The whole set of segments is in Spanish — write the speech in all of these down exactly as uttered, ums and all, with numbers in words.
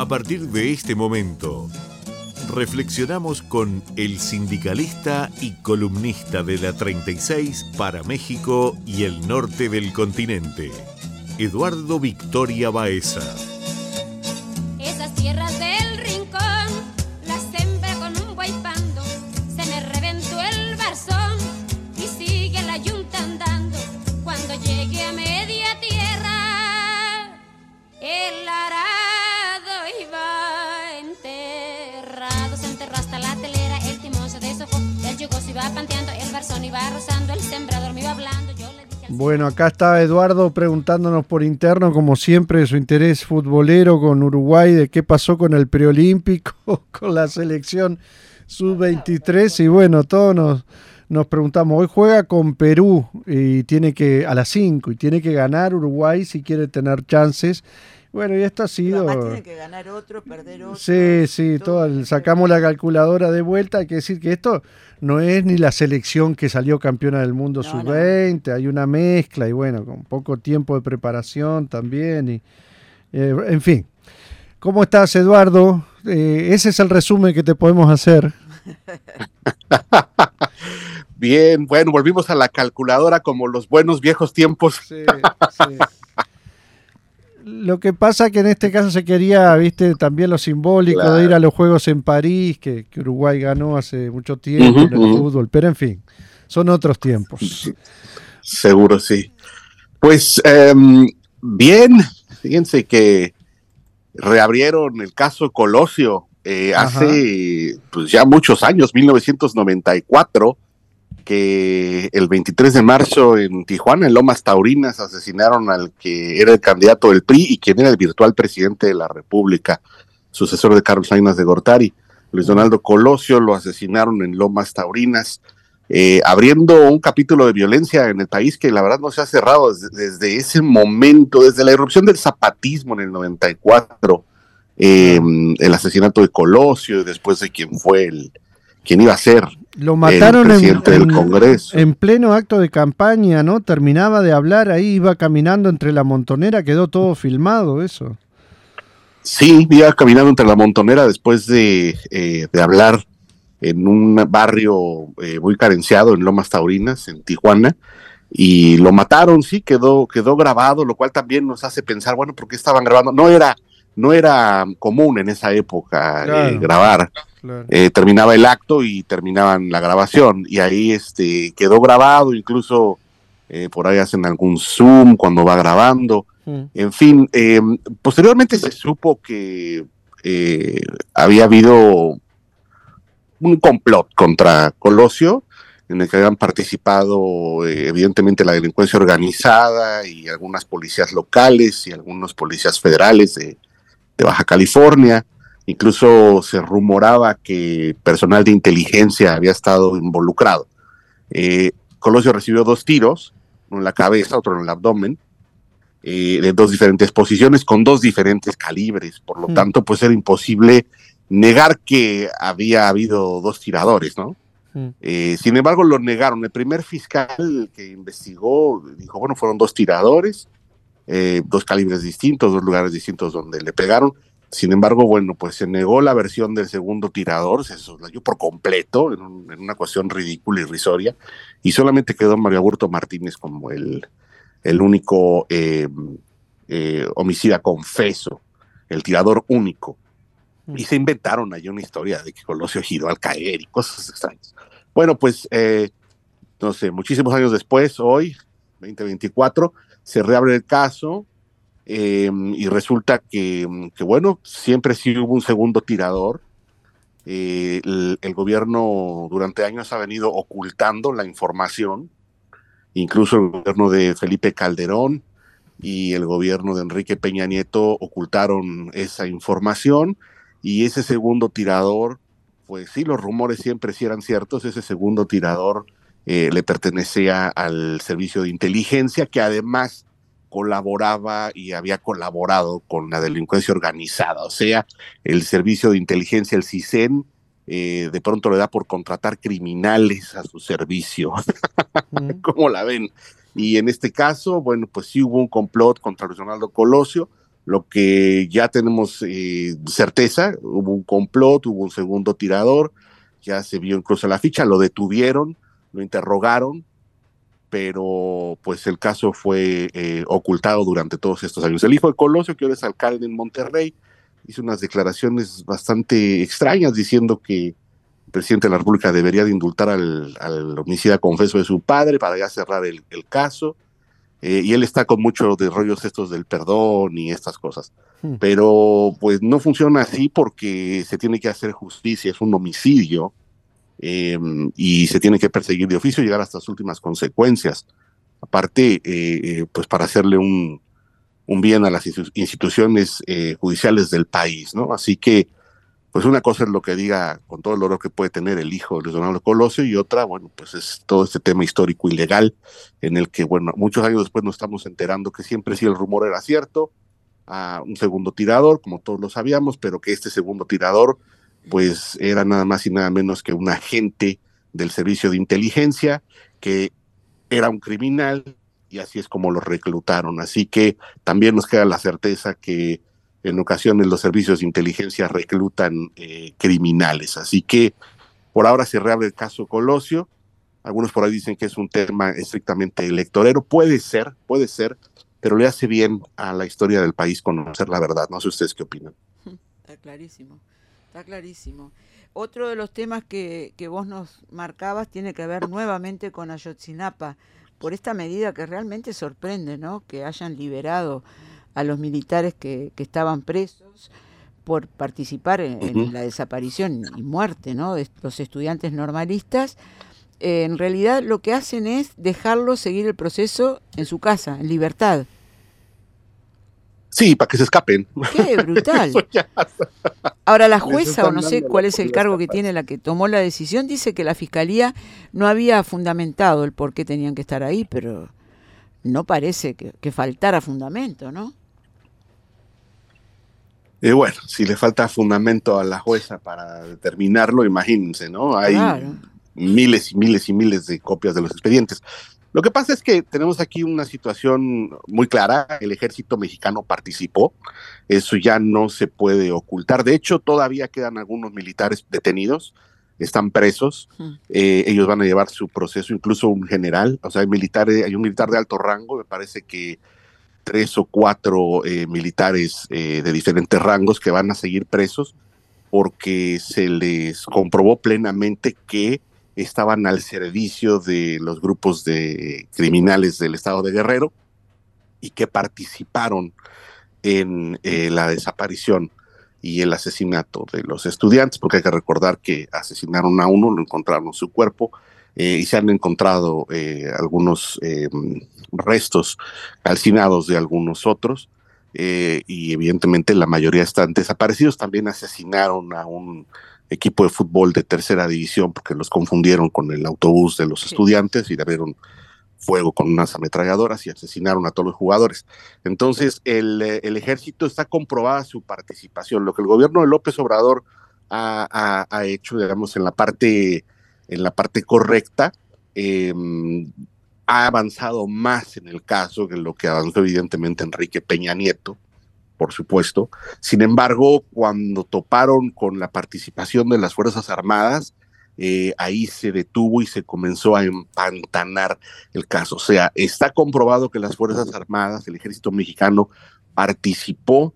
A partir de este momento, reflexionamos con el sindicalista y columnista de la treinta y seis para México y el norte del continente, Eduardo Victoria Baeza. Esas tierras del rincón las sembra con un guaypando, se me reventó el barzón y sigue la yunta andando. Cuando llegue a media tierra, el arado iba enterrado, se enterró hasta la telera, el timón se deshojó, el yugo se iba panteando, el barzón iba rozando, el sembrador me iba hablando, yo le dije al... Bueno, acá está Eduardo preguntándonos por interno, como siempre, de su interés futbolero con Uruguay, de qué pasó con el preolímpico, con la selección sub veintitrés, y bueno, todos nos, nos preguntamos, hoy juega con Perú y tiene que a las cinco y tiene que ganar Uruguay si quiere tener chances. Bueno, y esto ha sido... Además tiene que ganar otro, perder otro. Sí, sí, todo el, sacamos la calculadora de vuelta. Hay que decir que esto no es ni la selección que salió campeona del mundo No, sub veinte, no. Hay una mezcla y bueno, con poco tiempo de preparación también. Y, eh, en fin, ¿cómo estás, Eduardo? Eh, ese es el resumen que te podemos hacer. Bien, bueno, volvimos a la calculadora como los buenos viejos tiempos. Sí, sí. Lo que pasa que en este caso se quería, viste, también lo simbólico Claro. de ir a los Juegos en París, que, que Uruguay ganó hace mucho tiempo Uh-huh, en el uh-huh. fútbol, pero en fin, son otros tiempos. Seguro, sí. Pues eh, bien, fíjense que reabrieron el caso Colosio eh, hace pues, ya muchos años, mil novecientos noventa y cuatro, que el veintitrés de marzo en Tijuana, en Lomas Taurinas, asesinaron al que era el candidato del P R I y quien era el virtual presidente de la República, sucesor de Carlos Salinas de Gortari. Luis Donaldo Colosio lo asesinaron en Lomas Taurinas, eh, abriendo un capítulo de violencia en el país que la verdad no se ha cerrado desde, desde ese momento, desde la irrupción del zapatismo en el noventa y cuatro, eh, el asesinato de Colosio y después de quien fue el quien iba a ser Lo mataron el en, presidente del en- Congreso. en pleno acto de campaña, ¿no? Terminaba de hablar ahí, iba caminando entre la montonera, quedó todo filmado eso. Sí, iba caminando entre la montonera después de, eh, de hablar en un barrio eh, muy carenciado en Lomas Taurinas, en Tijuana, y lo mataron, sí, quedó, quedó grabado, lo cual también nos hace pensar, bueno, ¿por qué estaban grabando? No era, no era común en esa época Claro. eh, grabar. Claro. Eh, terminaba el acto y terminaban la grabación, y ahí este quedó grabado, incluso eh, por ahí hacen algún zoom cuando va grabando. Mm. En fin, eh, posteriormente se supo que eh, había habido un complot contra Colosio, en el que habían participado eh, evidentemente la delincuencia organizada y algunas policías locales y algunos policías federales de, de Baja California. Incluso se rumoraba que personal de inteligencia había estado involucrado. Eh, Colosio recibió dos tiros, uno en la cabeza, otro en el abdomen, eh, de dos diferentes posiciones, con dos diferentes calibres. Por lo Hmm. tanto, pues era imposible negar que había habido dos tiradores, ¿no? Mm. Eh, sin embargo, lo negaron. El primer fiscal que investigó dijo, bueno, fueron dos tiradores, eh, dos calibres distintos, dos lugares distintos donde le pegaron. Sin embargo, bueno, pues se negó la versión del segundo tirador, se soslayó por completo, en, un, en una cuestión ridícula y irrisoria, y solamente quedó Mario Aburto Martínez como el, el único eh, eh, homicida confeso, el tirador único. Y se inventaron ahí una historia de que Colosio giró al caer y cosas extrañas. Bueno, pues, eh, no sé, muchísimos años después, hoy, veinte veinticuatro, se reabre el caso. Eh, y resulta que, que, bueno, siempre sí hubo un segundo tirador. Eh, el, el gobierno durante años ha venido ocultando la información, incluso el gobierno de Felipe Calderón y el gobierno de Enrique Peña Nieto ocultaron esa información, y ese segundo tirador, pues sí, los rumores siempre sí eran ciertos. Ese segundo tirador eh, le pertenecía al servicio de inteligencia, que además colaboraba y había colaborado con la delincuencia organizada. O sea, el servicio de inteligencia, el CISEN, eh, de pronto le da por contratar criminales a su servicio. Mm. ¿Cómo la ven? Y en este caso, bueno, pues sí hubo un complot contra Luis Donaldo Colosio, Lo que ya tenemos eh, certeza, hubo un complot, hubo un segundo tirador, ya se vio incluso la ficha, lo detuvieron, lo interrogaron, pero pues el caso fue eh, ocultado durante todos estos años. El hijo de Colosio, que ahora es alcalde en Monterrey, hizo unas declaraciones bastante extrañas diciendo que el presidente de la República debería de indultar al, al homicida confeso de su padre para ya cerrar el, el caso. Eh, y él está con muchos de rollos estos del perdón y estas cosas. Hmm. Pero pues no funciona así porque se tiene que hacer justicia, es un homicidio, eh, y se tiene que perseguir de oficio y llegar hasta las últimas consecuencias. Aparte, eh, eh, pues para hacerle un, un bien a las instituciones eh, judiciales del país, ¿no? Así que, pues una cosa es lo que diga con todo el dolor que puede tener el hijo de Luis Donaldo Colosio, y otra, bueno, pues es todo este tema histórico y legal en el que, bueno, muchos años después nos estamos enterando que siempre sí el rumor era cierto, a un segundo tirador, como todos lo sabíamos, pero que este segundo tirador, pues era nada más y nada menos que un agente del servicio de inteligencia, que era un criminal, y así es como lo reclutaron. Así que también nos queda la certeza que en ocasiones los servicios de inteligencia reclutan eh, criminales. Así que por ahora se reabre el caso Colosio. Algunos por ahí dicen que es un tema estrictamente electorero. Puede ser, puede ser, pero le hace bien a la historia del país conocer la verdad. No sé ustedes qué opinan. Está clarísimo, está clarísimo. Otro de los temas que, que vos nos marcabas tiene que ver nuevamente con Ayotzinapa, por esta medida que realmente sorprende, ¿no? Que hayan liberado a los militares que, que estaban presos por participar en, uh-huh. en la desaparición y muerte, ¿no? de los estudiantes normalistas. Eh, en realidad lo que hacen es dejarlos seguir el proceso en su casa, en libertad. Sí, para que se escapen. ¡Qué brutal! Ahora la jueza, o no sé cuál es el cargo que tiene la que tomó la decisión, dice que la Fiscalía no había fundamentado el por qué tenían que estar ahí, pero no parece que, que faltara fundamento, ¿no? Eh, bueno, si le falta fundamento a la jueza para determinarlo, imagínense, ¿no? Hay claro. miles y miles y miles de copias de los expedientes. Lo que pasa es que tenemos aquí una situación muy clara. El ejército mexicano participó, eso ya no se puede ocultar. De hecho, todavía quedan algunos militares detenidos, están presos, uh-huh. eh, ellos van a llevar su proceso, incluso un general, o sea, hay militares, hay un militar de alto rango, me parece que tres o cuatro eh, militares eh, de diferentes rangos que van a seguir presos porque se les comprobó plenamente que estaban al servicio de los grupos de criminales del estado de Guerrero y que participaron en eh, la desaparición y el asesinato de los estudiantes, porque hay que recordar que asesinaron a uno, lo encontraron su cuerpo, eh, y se han encontrado eh, algunos eh, restos calcinados de algunos otros, eh, y evidentemente la mayoría están desaparecidos. También asesinaron a un equipo de fútbol de tercera división porque los confundieron con el autobús de los sí. estudiantes y le abrieron fuego con unas ametralladoras y asesinaron a todos los jugadores. Entonces el, el ejército está comprobada su participación. Lo que el gobierno de López Obrador ha, ha, ha hecho, digamos, en la parte, en la parte correcta, eh, ha avanzado más en el caso que lo que avanzó evidentemente Enrique Peña Nieto, por supuesto. Sin embargo, cuando toparon con la participación de las Fuerzas Armadas, eh, ahí se detuvo y se comenzó a empantanar el caso. O sea, está comprobado que las Fuerzas Armadas, el ejército mexicano, participó,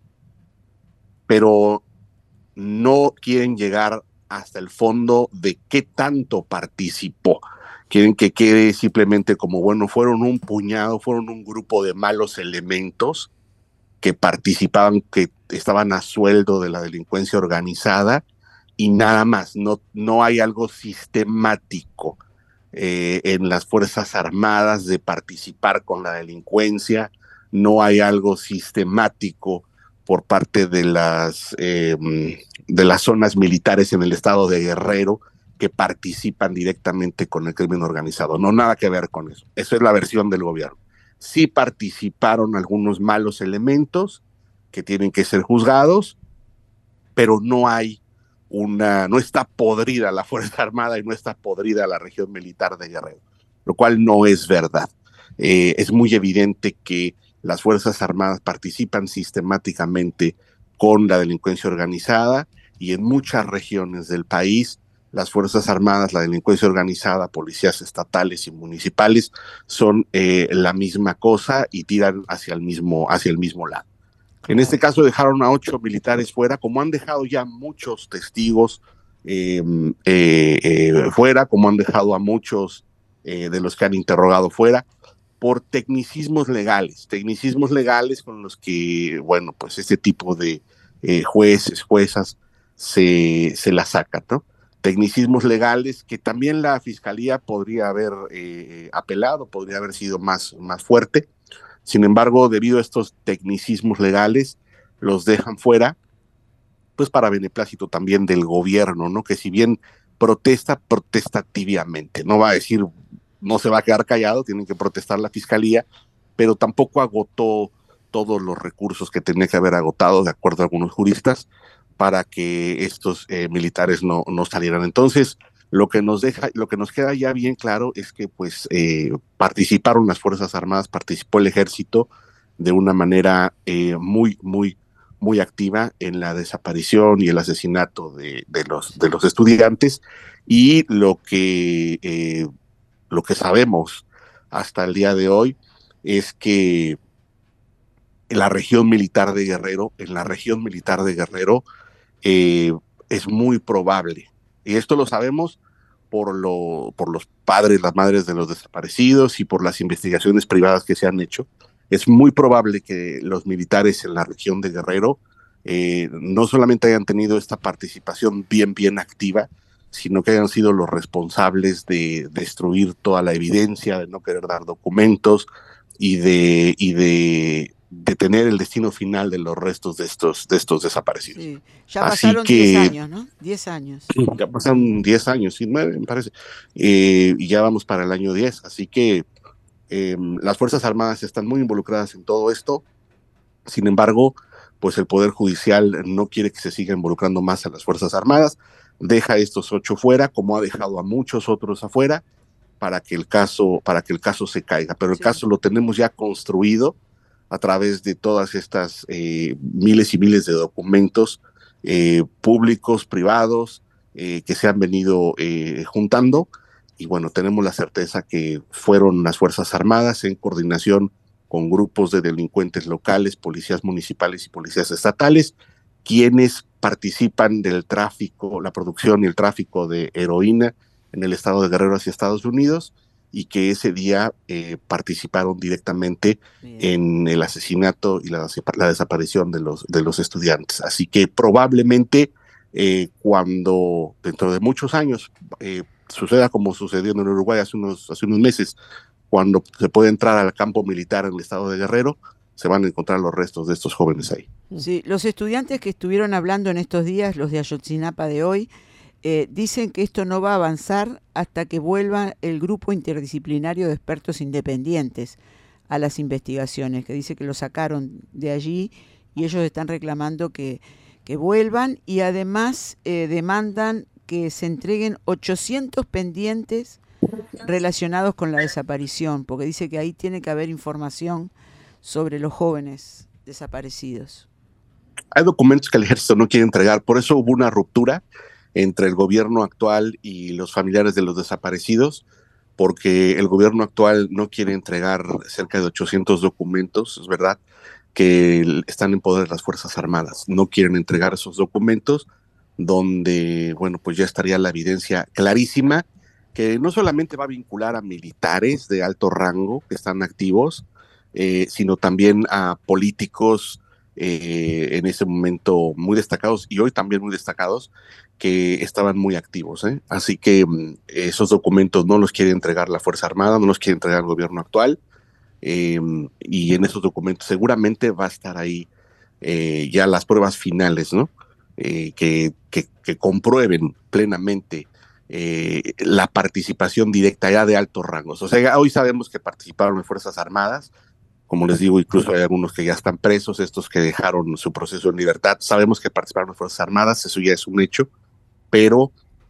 pero no quieren llegar hasta el fondo de qué tanto participó. Quieren que quede simplemente como, bueno, fueron un puñado, fueron un grupo de malos elementos que participaban, que estaban a sueldo de la delincuencia organizada y nada más. No, no hay algo sistemático eh, en las Fuerzas Armadas de participar con la delincuencia, no hay algo sistemático por parte de las, eh, de las zonas militares en el estado de Guerrero que participan directamente con el crimen organizado. No, nada que ver con eso. Eso es la versión del gobierno. Sí participaron algunos malos elementos que tienen que ser juzgados, pero no hay una, no está podrida la Fuerza Armada y no está podrida la región militar de Guerrero, lo cual no es verdad. Eh, es muy evidente que las Fuerzas Armadas participan sistemáticamente con la delincuencia organizada y en muchas regiones del país las Fuerzas Armadas, la delincuencia organizada, policías estatales y municipales son eh, la misma cosa y tiran hacia el mismo, hacia el mismo lado. Claro. En este caso dejaron a ocho militares fuera, como han dejado ya muchos testigos eh, eh, eh, fuera, como han dejado a muchos eh, de los que han interrogado fuera, por tecnicismos legales, tecnicismos legales con los que, bueno, pues este tipo de eh, jueces, juezas se, se la sacan, ¿no? Tecnicismos legales que también la Fiscalía podría haber eh, apelado, podría haber sido más, más fuerte. Sin embargo, debido a estos tecnicismos legales, los dejan fuera, pues para beneplácito también del gobierno, ¿no? Que si bien protesta, protesta tibiamente, no va a decir, no se va a quedar callado, tienen que protestar la Fiscalía, pero tampoco agotó todos los recursos que tenía que haber agotado, de acuerdo a algunos juristas, para que estos eh, militares no, no salieran. Entonces, lo que nos deja, lo que nos queda ya bien claro es que pues eh, participaron las Fuerzas Armadas, participó el Ejército de una manera eh, muy, muy, muy activa en la desaparición y el asesinato de, de los, de los estudiantes, y lo que, eh, lo que sabemos hasta el día de hoy es que en la región militar de Guerrero, en la región militar de Guerrero, Eh, es muy probable, y esto lo sabemos por, lo, por los padres, las madres de los desaparecidos y por las investigaciones privadas que se han hecho. Es muy probable que los militares en la región de Guerrero eh, no solamente hayan tenido esta participación bien, bien activa, sino que hayan sido los responsables de destruir toda la evidencia, de no querer dar documentos y de, y de detener el destino final de los restos de estos, de estos desaparecidos. Sí. Ya pasaron diez años, ¿no? diez años. Ya pasaron diez años, sí, nueve, me parece. Eh, y ya vamos para el año diez. Así que eh, las Fuerzas Armadas están muy involucradas en todo esto. Sin embargo, pues el Poder Judicial no quiere que se siga involucrando más a las Fuerzas Armadas. Deja a estos ocho fuera, como ha dejado a muchos otros afuera, para que el caso, para que el caso se caiga. Pero el sí. caso lo tenemos ya construido a través de todas estas eh, miles y miles de documentos eh, públicos, privados, eh, que se han venido eh, juntando, y bueno, tenemos la certeza que fueron las Fuerzas Armadas en coordinación con grupos de delincuentes locales, policías municipales y policías estatales, quienes participan del tráfico, la producción y el tráfico de heroína en el estado de Guerrero hacia Estados Unidos, y que ese día eh, participaron directamente Bien. en el asesinato y la, la desaparición de los, de los estudiantes. Así que probablemente eh, cuando dentro de muchos años eh, suceda como sucedió en Uruguay hace unos, hace unos meses, cuando se puede entrar al campo militar en el estado de Guerrero, se van a encontrar los restos de estos jóvenes ahí. Sí, los estudiantes que estuvieron hablando en estos días, los de Ayotzinapa de hoy, Eh, dicen que esto no va a avanzar hasta que vuelva el grupo interdisciplinario de expertos independientes a las investigaciones, que dice que lo sacaron de allí y ellos están reclamando que, que vuelvan, y además eh, demandan que se entreguen ochocientos pendientes relacionados con la desaparición, porque dice que ahí tiene que haber información sobre los jóvenes desaparecidos. Hay documentos que el ejército no quiere entregar, por eso hubo una ruptura entre el gobierno actual y los familiares de los desaparecidos, porque el gobierno actual no quiere entregar cerca de ochocientos documentos, es verdad, que están en poder de las Fuerzas Armadas. No quieren entregar esos documentos donde, bueno, pues ya estaría la evidencia clarísima, que no solamente va a vincular a militares de alto rango que están activos, eh, sino también a políticos eh, en ese momento muy destacados y hoy también muy destacados, que estaban muy activos, ¿eh? Así que um, esos documentos no los quiere entregar la Fuerza Armada, no los quiere entregar el gobierno actual, eh, y en esos documentos seguramente va a estar ahí eh, ya las pruebas finales, ¿no? Eh, que, que, que comprueben plenamente eh, la participación directa ya de altos rangos. O sea, hoy sabemos que participaron en Fuerzas Armadas, como les digo, incluso hay algunos que ya están presos, estos que dejaron su proceso en libertad, sabemos que participaron en Fuerzas Armadas, eso ya es un hecho, pero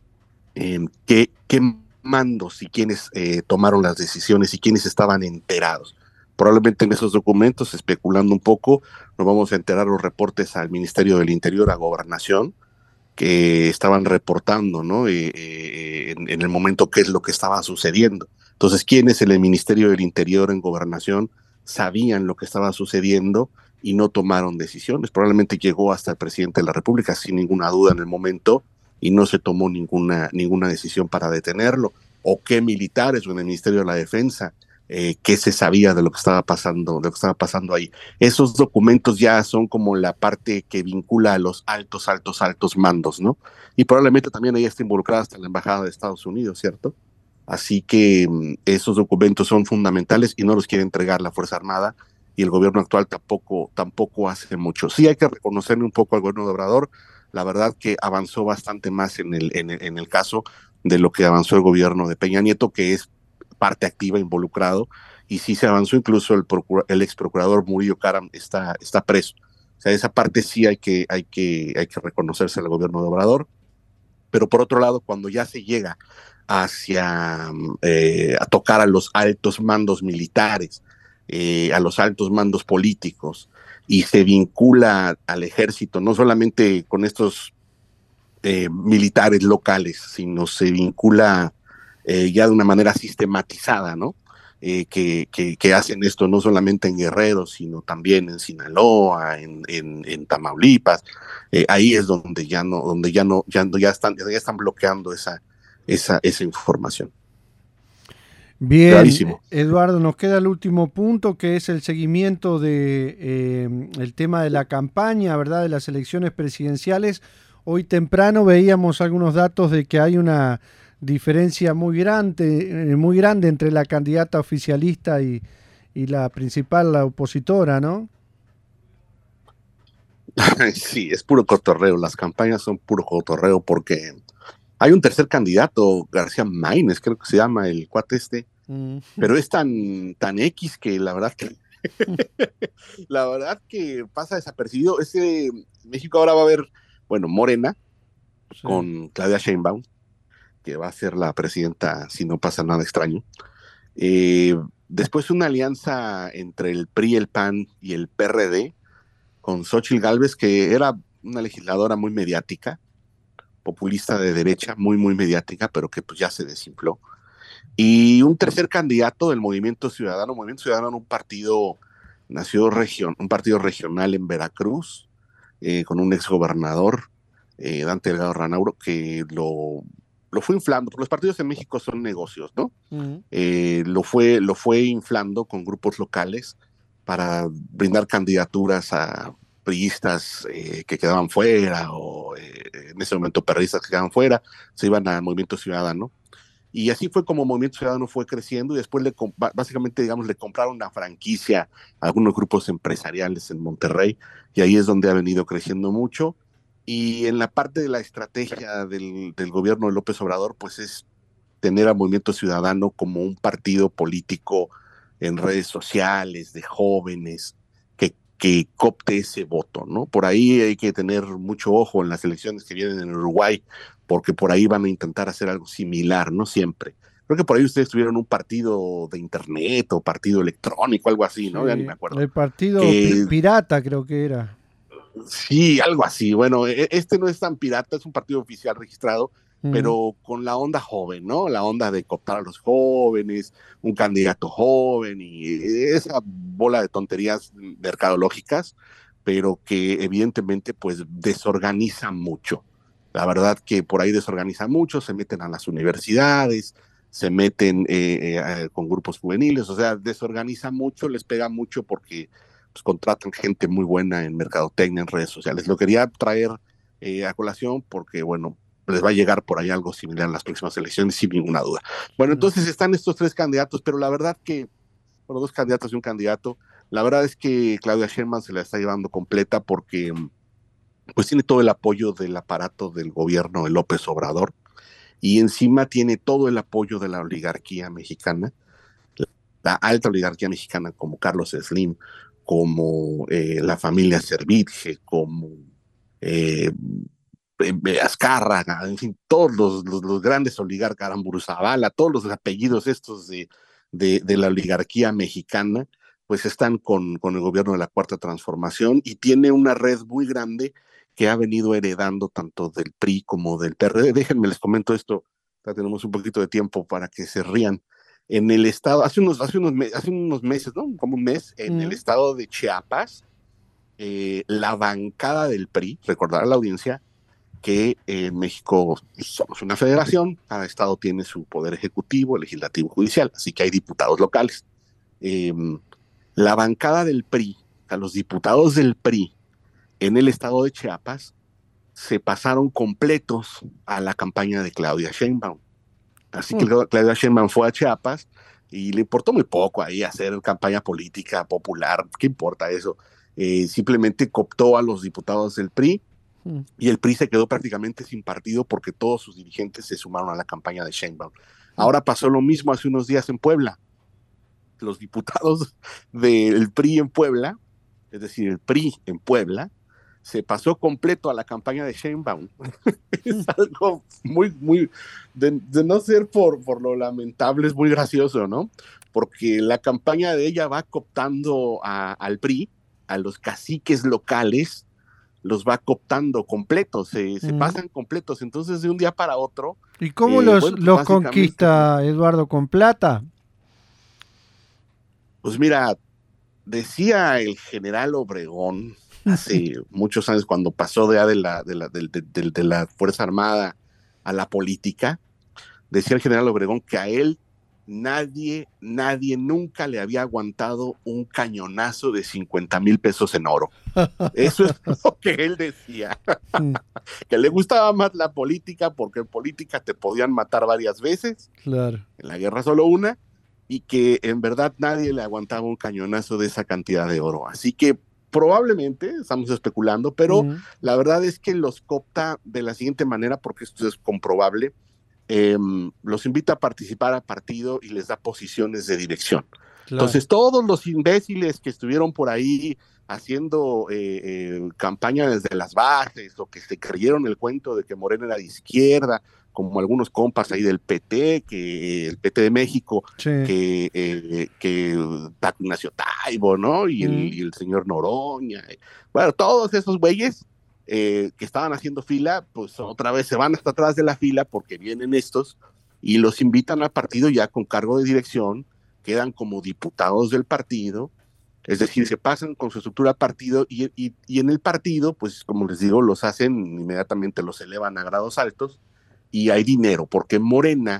eh, ¿qué, qué mandos y quiénes eh, tomaron las decisiones y quiénes estaban enterados? Probablemente en esos documentos, especulando un poco, nos vamos a enterar los reportes al Ministerio del Interior, a Gobernación, que estaban reportando, ¿no? Eh, eh, en, en el momento qué es lo que estaba sucediendo. Entonces, ¿quiénes en el Ministerio del Interior, en Gobernación, sabían lo que estaba sucediendo y no tomaron decisiones? Probablemente llegó hasta el presidente de la República, sin ninguna duda en el momento, y no se tomó ninguna, ninguna decisión para detenerlo. O qué militares o en el Ministerio de la Defensa, eh, qué se sabía de lo que estaba pasando, de lo que estaba pasando ahí. Esos documentos ya son como la parte que vincula a los altos, altos, altos mandos, ¿no? Y probablemente también ahí está involucrada hasta la Embajada de Estados Unidos, ¿cierto? Así que um, esos documentos son fundamentales y no los quiere entregar la Fuerza Armada, y el gobierno actual tampoco, tampoco hace mucho. Sí hay que reconocerle un poco al gobierno de Obrador, la verdad que avanzó bastante más en el, en el, en el caso de lo que avanzó el gobierno de Peña Nieto, que es parte activa, involucrado, y sí se avanzó. Incluso el, procura, el ex procurador Murillo Karam está, está preso. O sea, esa parte sí hay que, hay que, hay que reconocerse al gobierno de Obrador. Pero por otro lado, cuando ya se llega hacia eh, a tocar a los altos mandos militares, eh, a los altos mandos políticos, y se vincula al ejército, no solamente con estos eh, militares locales, sino se vincula eh, ya de una manera sistematizada, ¿no? Eh, que, que, que hacen esto no solamente en Guerrero, sino también en Sinaloa, en, en, en Tamaulipas. Eh, ahí es donde ya no, donde ya no, ya, ya están, ya están bloqueando esa, esa, esa información. Bien, Clarísimo. Eduardo, nos queda el último punto, que es el seguimiento de eh, el tema de la campaña, ¿verdad? De las elecciones presidenciales. Hoy temprano veíamos algunos datos de que hay una diferencia muy grande, eh, muy grande entre la candidata oficialista y, y la principal, la opositora, ¿no? Sí, es puro cotorreo. Las campañas son puro cotorreo porque hay un tercer candidato, García Maínez, creo que se llama el cuate este, mm. pero es tan, tan X que la verdad que la verdad que pasa desapercibido. Ese México ahora va a haber, bueno, Morena, sí, con Claudia Sheinbaum, que va a ser la presidenta si no pasa nada extraño. Eh, después una alianza entre el P R I, el P A N y el P R D, con Xóchitl Gálvez, que era una legisladora muy mediática, populista de derecha, muy, muy mediática, pero que pues ya se desinfló. Y un tercer candidato del Movimiento Ciudadano. Movimiento Ciudadano, un partido nació región, un partido regional en Veracruz, eh, con un exgobernador, eh, Dante Delgado Ranauro, que lo, lo fue inflando, porque los partidos en México son negocios, ¿no? Uh-huh. Eh, lo, fue, lo fue inflando con grupos locales para brindar candidaturas a priistas eh, que quedaban fuera, o eh, en ese momento perristas que quedaban fuera, se iban al Movimiento Ciudadano. Y así fue como Movimiento Ciudadano fue creciendo, y después le, básicamente, digamos, le compraron una franquicia a algunos grupos empresariales en Monterrey, y ahí es donde ha venido creciendo mucho. Y en la parte de la estrategia del, del gobierno de López Obrador, pues es tener a Movimiento Ciudadano como un partido político en redes sociales, de jóvenes, que, que copte ese voto, ¿no? Por ahí hay que tener mucho ojo en las elecciones que vienen en Uruguay, porque por ahí van a intentar hacer algo similar, no siempre. Creo que por ahí ustedes tuvieron un partido de internet o partido electrónico, algo así, ¿no? Sí, ya ni me acuerdo. El partido que, pirata creo que era. Sí, algo así. Bueno, este no es tan pirata, es un partido oficial registrado, mm. pero con la onda joven, ¿no? La onda de cooptar a los jóvenes, un candidato joven y esa bola de tonterías mercadológicas, pero que evidentemente pues desorganiza mucho. La verdad que por ahí desorganiza mucho, se meten a las universidades, se meten eh, eh, con grupos juveniles, o sea, desorganiza mucho, les pega mucho porque pues, contratan gente muy buena en mercadotecnia, en redes sociales. Lo quería traer eh, a colación porque, bueno, les va a llegar por ahí algo similar en las próximas elecciones, sin ninguna duda. Bueno, entonces están estos tres candidatos, pero la verdad que, bueno, dos candidatos y un candidato, la verdad es que Claudia Sheinbaum se la está llevando completa porque pues tiene todo el apoyo del aparato del gobierno de López Obrador, y encima tiene todo el apoyo de la oligarquía mexicana, la alta oligarquía mexicana, como Carlos Slim, como eh, la familia Servitje, como eh, Azcárraga, en fin, todos los, los, los grandes oligarcas, Aramburu Zavala, todos los apellidos estos de, de, de la oligarquía mexicana, pues están con, con el gobierno de la Cuarta Transformación y tiene una red muy grande que ha venido heredando tanto del P R I como del P R D. Déjenme les comento esto, ya tenemos un poquito de tiempo para que se rían. En el estado, hace unos, hace unos, hace unos meses, ¿no? Como un mes, en mm. el estado de Chiapas, eh, la bancada del P R I, recordar a la audiencia que en eh, México somos una federación, cada estado tiene su poder ejecutivo, legislativo, judicial, así que hay diputados locales. Eh, la bancada del P R I, o sea, los diputados del P R I en el estado de Chiapas se pasaron completos a la campaña de Claudia Sheinbaum. Así mm. que Claudia Sheinbaum fue a Chiapas y le importó muy poco ahí hacer campaña política popular, ¿qué importa eso? Eh, simplemente cooptó a los diputados del P R I mm. y el P R I se quedó prácticamente sin partido porque todos sus dirigentes se sumaron a la campaña de Sheinbaum. Ahora pasó lo mismo hace unos días en Puebla. Los diputados del P R I en Puebla, es decir, el P R I en Puebla, se pasó completo a la campaña de Sheinbaum. Es algo muy, muy, de, de no ser por, por lo lamentable, es muy gracioso, ¿no? Porque la campaña de ella va cooptando a, al P R I, a los caciques locales, los va cooptando completos, se, se mm. pasan completos, entonces de un día para otro. ¿Y cómo eh, los, bueno, pues los conquista Eduardo? ¿Con plata? Pues mira, decía el general Obregón hace muchos años cuando pasó de, de, la, de, la, de, de, de la Fuerza Armada a la política, decía el general Obregón que a él nadie, nadie nunca le había aguantado un cañonazo de cincuenta mil pesos en oro. Eso es lo que él decía. Que le gustaba más la política porque en política te podían matar varias veces. Claro. En la guerra solo una. Y que en verdad nadie le aguantaba un cañonazo de esa cantidad de oro. Así que probablemente, estamos especulando, pero uh-huh. la verdad es que los coopta de la siguiente manera, porque esto es comprobable, eh, los invita a participar al partido y les da posiciones de dirección. Claro. Entonces todos los imbéciles que estuvieron por ahí haciendo eh, eh, campaña desde las bases o que se creyeron el cuento de que Morena era de izquierda, como algunos compas ahí del P T, que el P T de México, sí. que, eh, que Ignacio Taibo, ¿no? Y, mm. el, y el señor Noroña. Bueno, todos esos güeyes eh, que estaban haciendo fila, pues otra vez se van hasta atrás de la fila porque vienen estos y los invitan al partido ya con cargo de dirección, quedan como diputados del partido, es decir, se pasan con su estructura al partido y, y, y en el partido, pues como les digo, los hacen, inmediatamente los elevan a grados altos, y hay dinero, porque en Morena,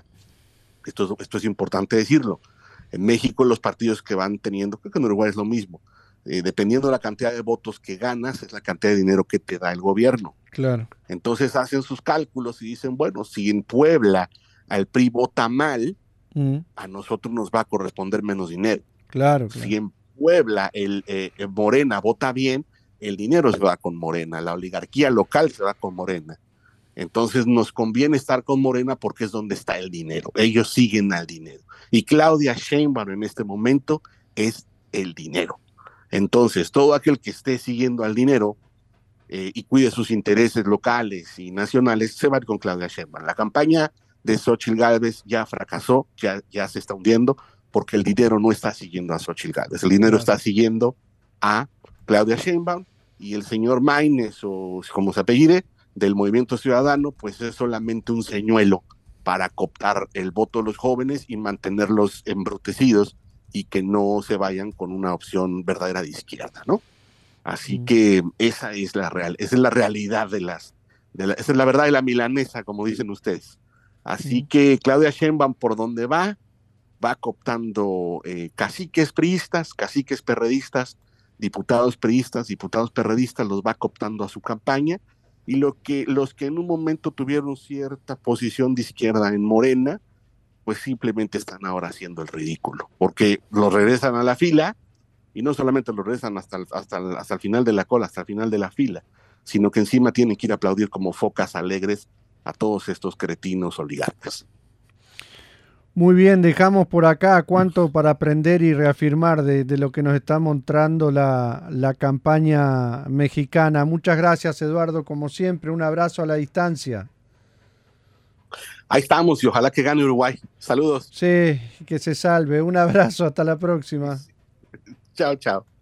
esto, esto es importante decirlo, en México los partidos que van teniendo, creo que en Uruguay es lo mismo, eh, dependiendo de la cantidad de votos que ganas, es la cantidad de dinero que te da el gobierno. Claro. Entonces hacen sus cálculos y dicen, bueno, si en Puebla al P R I vota mal, mm. a nosotros nos va a corresponder menos dinero. Claro, claro. Si en Puebla el eh, Morena vota bien, el dinero se va con Morena, la oligarquía local se va con Morena. Entonces nos conviene estar con Morena porque es donde está el dinero. Ellos siguen al dinero. Y Claudia Sheinbaum en este momento es el dinero. Entonces todo aquel que esté siguiendo al dinero eh, y cuide sus intereses locales y nacionales se va a ir con Claudia Sheinbaum. La campaña de Xóchitl Gálvez ya fracasó, ya, ya se está hundiendo porque el dinero no está siguiendo a Xóchitl Gálvez. El dinero está siguiendo a Claudia Sheinbaum y el señor Maínez, o como se apellide, del Movimiento Ciudadano, pues es solamente un señuelo para cooptar el voto de los jóvenes y mantenerlos embrutecidos y que no se vayan con una opción verdadera de izquierda, ¿no? Así mm. que esa es la real, esa es la realidad de las, de la, esa es la verdad de la milanesa, como dicen ustedes. Así mm. que Claudia Sheinbaum, por donde va, va cooptando eh, caciques priistas, caciques perredistas, diputados priistas, diputados perredistas, los va cooptando a su campaña. Y lo que, los que en un momento tuvieron cierta posición de izquierda en Morena, pues simplemente están ahora haciendo el ridículo, porque los regresan a la fila, y no solamente los regresan hasta el, hasta, el, hasta el final de la cola, hasta el final de la fila, sino que encima tienen que ir a aplaudir como focas alegres a todos estos cretinos oligarcas. Muy bien, dejamos por acá cuánto para aprender y reafirmar de, de lo que nos está mostrando la, la campaña mexicana. Muchas gracias, Eduardo, como siempre, un abrazo a la distancia. Ahí estamos y ojalá que gane Uruguay. Saludos. Sí, que se salve. Un abrazo, hasta la próxima. Chao, chao.